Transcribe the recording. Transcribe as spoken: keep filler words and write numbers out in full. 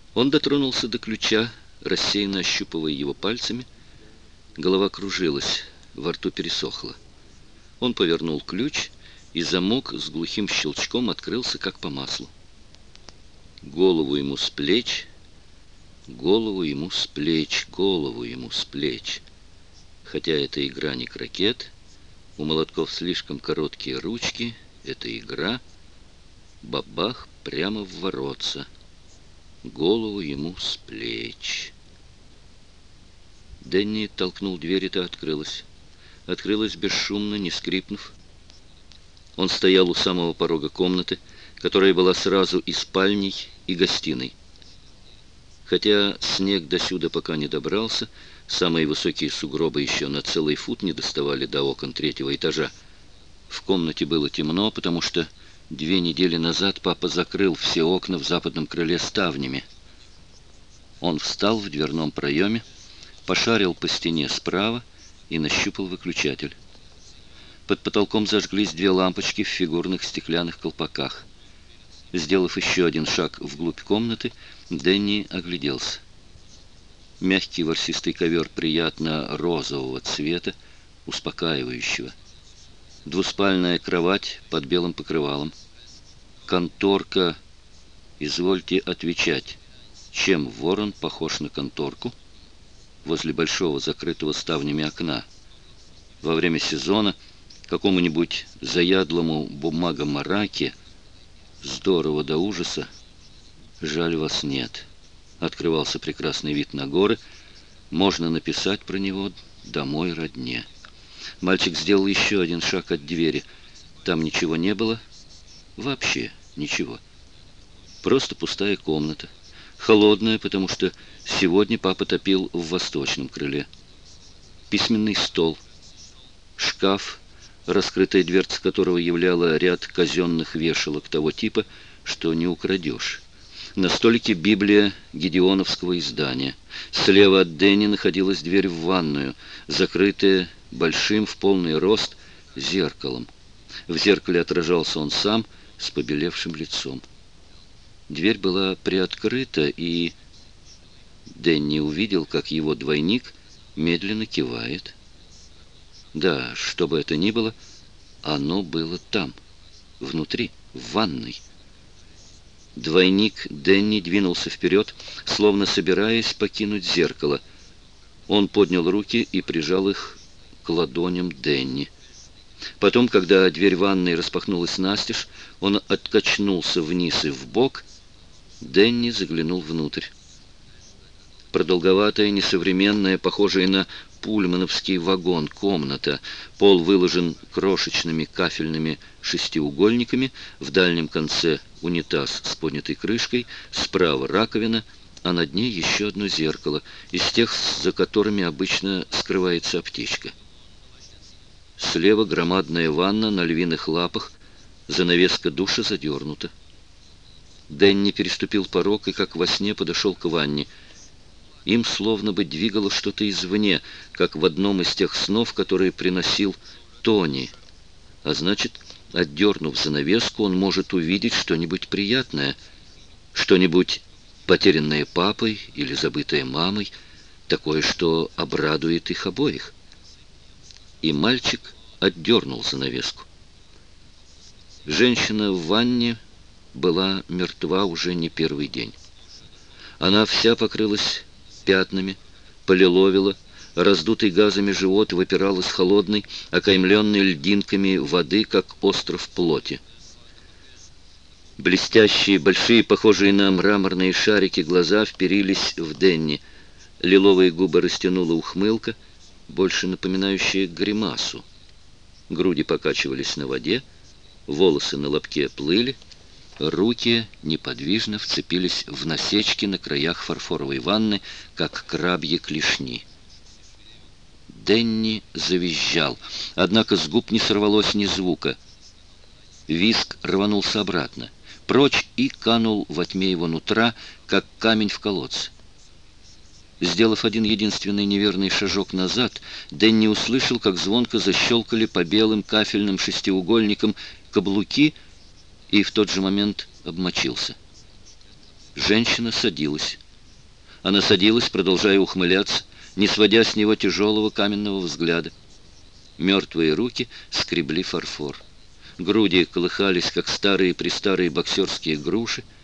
Он дотронулся до ключа, рассеянно ощупывая его пальцами. Голова кружилась, во рту пересохло. Он повернул ключ, и замок с глухим щелчком открылся, как по маслу. Голову ему с плеч, голову ему с плеч, голову ему с плеч. Хотя это игра не крокет, у молотков слишком короткие ручки, это игра. Бабах прямо в воротца. Голову ему с плеч. Дэнни толкнул дверь, и та открылась. Открылась бесшумно, не скрипнув. Он стоял у самого порога комнаты, которая была сразу и спальней, и гостиной. Хотя снег досюда пока не добрался, самые высокие сугробы еще на целый фут не доставали до окон третьего этажа. В комнате было темно, потому что две недели назад папа закрыл все окна в западном крыле ставнями. Он встал в дверном проеме, пошарил по стене справа и нащупал выключатель. Под потолком зажглись две лампочки в фигурных стеклянных колпаках. Сделав еще один шаг вглубь комнаты, Дэнни огляделся. Мягкий ворсистый ковер приятно розового цвета, успокаивающего. Двуспальная кровать под белым покрывалом. Конторка. Извольте отвечать, чем ворон похож на конторку? Возле большого закрытого ставнями окна. Во время сезона какому-нибудь заядлому бумагомараке здорово до ужаса. Жаль, вас нет. Открывался прекрасный вид на горы. Можно написать про него «Домой, родне». Мальчик сделал еще один шаг от двери. Там ничего не было. Вообще ничего. Просто пустая комната. Холодная, потому что сегодня папа топил в восточном крыле. Письменный стол. Шкаф, раскрытая дверца которого являла ряд казенных вешалок того типа, что не украдешь. На столике Библия гедеоновского издания. Слева от Дэнни находилась дверь в ванную, закрытая большим в полный рост зеркалом. В зеркале отражался он сам с побелевшим лицом. Дверь была приоткрыта, и Дэнни увидел, как его двойник медленно кивает. Да, что бы это ни было, оно было там, внутри, в ванной. Двойник Дэнни двинулся вперед, словно собираясь покинуть зеркало. Он поднял руки и прижал их к ладоням Дэнни. Потом, когда дверь ванной распахнулась настежь, он откачнулся вниз и вбок. Дэнни заглянул внутрь. Продолговатая, несовременная, похожая на пульмановский вагон комната. Пол выложен крошечными кафельными шестиугольниками. В дальнем конце унитаз с поднятой крышкой. Справа раковина, а над ней еще одно зеркало, из тех, за которыми обычно скрывается аптечка. Слева громадная ванна на львиных лапах. Занавеска душа задернута. Дэнни переступил порог и, как во сне, подошел к ванне. Им словно бы двигало что-то извне, как в одном из тех снов, которые приносил Тони. А значит, отдернув занавеску, он может увидеть что-нибудь приятное, что-нибудь потерянное папой или забытое мамой, такое, что обрадует их обоих. И мальчик отдернул занавеску. Женщина в ванне была мертва уже не первый день. Она вся покрылась пятнами, полиловила, раздутый газами живот выпирал из холодной, окаймленной льдинками воды, как остров плоти. Блестящие, большие, похожие на мраморные шарики, глаза вперились в Дэнни. Лиловые губы растянула ухмылка, больше напоминающая гримасу. Груди покачивались на воде, волосы на лобке плыли, руки неподвижно вцепились в насечки на краях фарфоровой ванны, как крабьи клешни. Дэнни завизжал, однако с губ не сорвалось ни звука. Визг рванулся обратно, прочь и канул во тьме его нутра, как камень в колодце. Сделав один единственный неверный шажок назад, Дэнни услышал, как звонко защелкали по белым кафельным шестиугольникам каблуки, и в тот же момент обмочился. Женщина садилась. Она садилась, продолжая ухмыляться, не сводя с него тяжелого каменного взгляда. Мертвые руки скребли фарфор. Груди колыхались, как старые-престарые боксерские груши.